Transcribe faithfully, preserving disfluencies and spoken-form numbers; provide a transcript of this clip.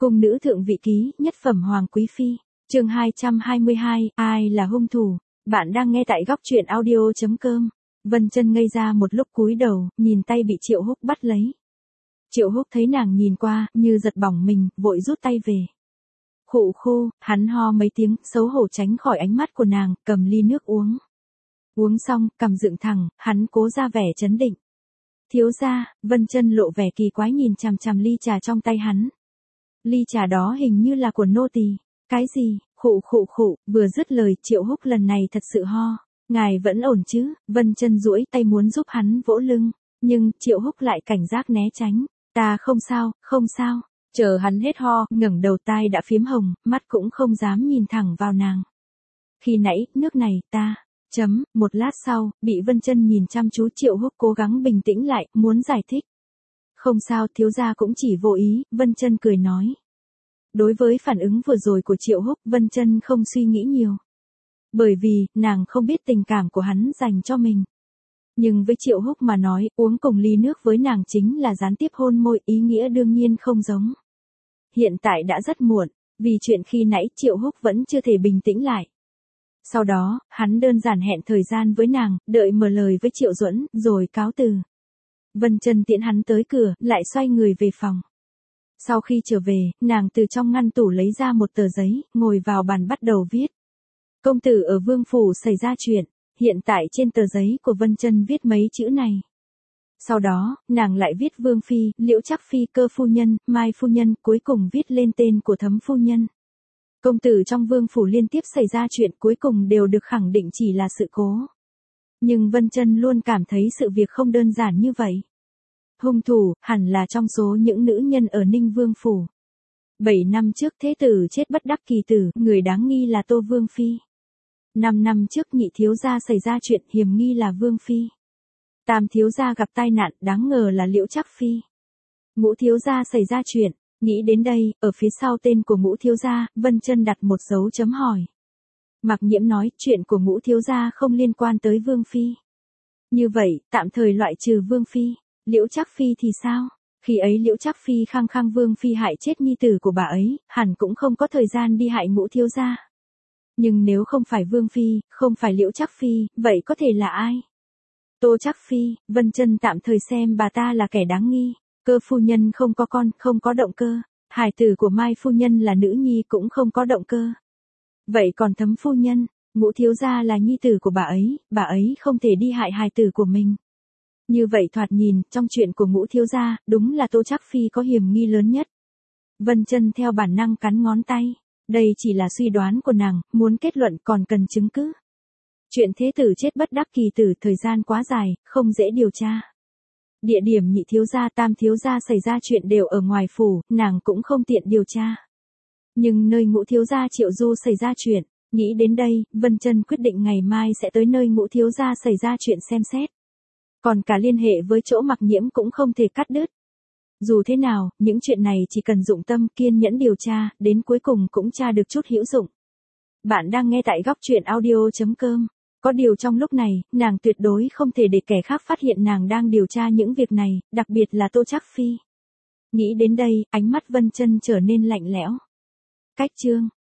Cung nữ thượng vị ký, nhất phẩm hoàng quý phi, chương hai trăm hai mươi hai, ai là hung thủ? Bạn đang nghe tại góc truyện audio chấm com. Vân Chân ngây ra một lúc cúi đầu, nhìn tay bị Triệu Húc bắt lấy. Triệu Húc thấy nàng nhìn qua, như giật bỏng mình, vội rút tay về. Khụ khụ, hắn ho mấy tiếng, xấu hổ tránh khỏi ánh mắt của nàng, cầm ly nước uống. Uống xong, cằm dựng thẳng, hắn cố ra vẻ trấn định. Thiếu gia, Vân Chân lộ vẻ kỳ quái nhìn chằm chằm ly trà trong tay hắn. Ly trà đó hình như là của nô tỳ. Cái gì? Khụ khụ khụ, vừa dứt lời, Triệu Húc lần này thật sự ho. Ngài vẫn ổn chứ? Vân Chân duỗi tay muốn giúp hắn vỗ lưng, nhưng Triệu Húc lại cảnh giác né tránh. Ta không sao, không sao. Chờ hắn hết ho, ngẩng đầu, tai đã phiếm hồng, mắt cũng không dám nhìn thẳng vào nàng. Khi nãy, nước này, ta, chấm, một lát sau, bị Vân Chân nhìn chăm chú, Triệu Húc cố gắng bình tĩnh lại, muốn giải thích. Không sao, thiếu gia cũng chỉ vô ý, Vân Chân cười nói. Đối với phản ứng vừa rồi của Triệu Húc, Vân Chân không suy nghĩ nhiều. Bởi vì, nàng không biết tình cảm của hắn dành cho mình. Nhưng với Triệu Húc mà nói, uống cùng ly nước với nàng chính là gián tiếp hôn môi, ý nghĩa đương nhiên không giống. Hiện tại đã rất muộn, vì chuyện khi nãy Triệu Húc vẫn chưa thể bình tĩnh lại. Sau đó, hắn đơn giản hẹn thời gian với nàng, đợi mở lời với Triệu Duẫn, rồi cáo từ. Vân Chân tiễn hắn tới cửa, lại xoay người về phòng. Sau khi trở về, nàng từ trong ngăn tủ lấy ra một tờ giấy, ngồi vào bàn bắt đầu viết. Công tử ở Vương phủ xảy ra chuyện, hiện tại trên tờ giấy của Vân Chân viết mấy chữ này. Sau đó, nàng lại viết Vương phi, Liễu Trác phi, Cơ phu nhân, Mai phu nhân, cuối cùng viết lên tên của Thấm phu nhân. Công tử trong Vương phủ liên tiếp xảy ra chuyện, cuối cùng đều được khẳng định chỉ là sự cố. Nhưng Vân Chân luôn cảm thấy sự việc không đơn giản như vậy. Hung thủ, hẳn là trong số những nữ nhân ở Ninh Vương phủ. Bảy năm trước thế tử chết bất đắc kỳ tử, người đáng nghi là Tô Vương phi. Năm năm trước nhị thiếu gia xảy ra chuyện, hiểm nghi là Vương phi. Tam thiếu gia gặp tai nạn, đáng ngờ là Liễu Trác phi. Ngũ thiếu gia xảy ra chuyện, nghĩ đến đây, ở phía sau tên của Ngũ thiếu gia, Vân Chân đặt một dấu chấm hỏi. Mạc Nhiễm nói, chuyện của Ngũ thiếu gia không liên quan tới Vương phi. Như vậy, tạm thời loại trừ Vương phi. Liễu Trác phi thì sao? Khi ấy Liễu Trác phi khăng khăng Vương phi hại chết nhi tử của bà ấy, hẳn cũng không có thời gian đi hại Ngũ thiếu gia. Nhưng nếu không phải Vương phi, không phải Liễu Trác phi, vậy có thể là ai? Tô Trác phi, Vân Chân tạm thời xem bà ta là kẻ đáng nghi. Cơ phu nhân không có con, không có động cơ. Hài tử của Mai phu nhân là nữ nhi cũng không có động cơ. Vậy còn Thấm phu nhân, Ngũ thiếu gia là nhi tử của bà ấy, bà ấy không thể đi hại hài tử của mình. Như vậy thoạt nhìn, trong chuyện của Ngũ thiếu gia, đúng là Tô Trác phi có hiểm nghi lớn nhất. Vân Chân theo bản năng cắn ngón tay. Đây chỉ là suy đoán của nàng, muốn kết luận còn cần chứng cứ. Chuyện thế tử chết bất đắc kỳ tử, thời gian quá dài, không dễ điều tra. Địa điểm nhị thiếu gia, tam thiếu gia xảy ra chuyện đều ở ngoài phủ, nàng cũng không tiện điều tra. Nhưng nơi Ngũ thiếu gia Triệu Du xảy ra chuyện, nghĩ đến đây, Vân Chân quyết định ngày mai sẽ tới nơi Ngũ thiếu gia xảy ra chuyện xem xét. Còn cả liên hệ với chỗ Mạc Nhiễm cũng không thể cắt đứt. Dù thế nào, những chuyện này chỉ cần dụng tâm, kiên nhẫn điều tra, đến cuối cùng cũng tra được chút hữu dụng. Bạn đang nghe tại góc truyện audio chấm com. Có điều trong lúc này, nàng tuyệt đối không thể để kẻ khác phát hiện nàng đang điều tra những việc này, đặc biệt là Tô Trác phi. Nghĩ đến đây, ánh mắt Vân Chân trở nên lạnh lẽo. Cách chương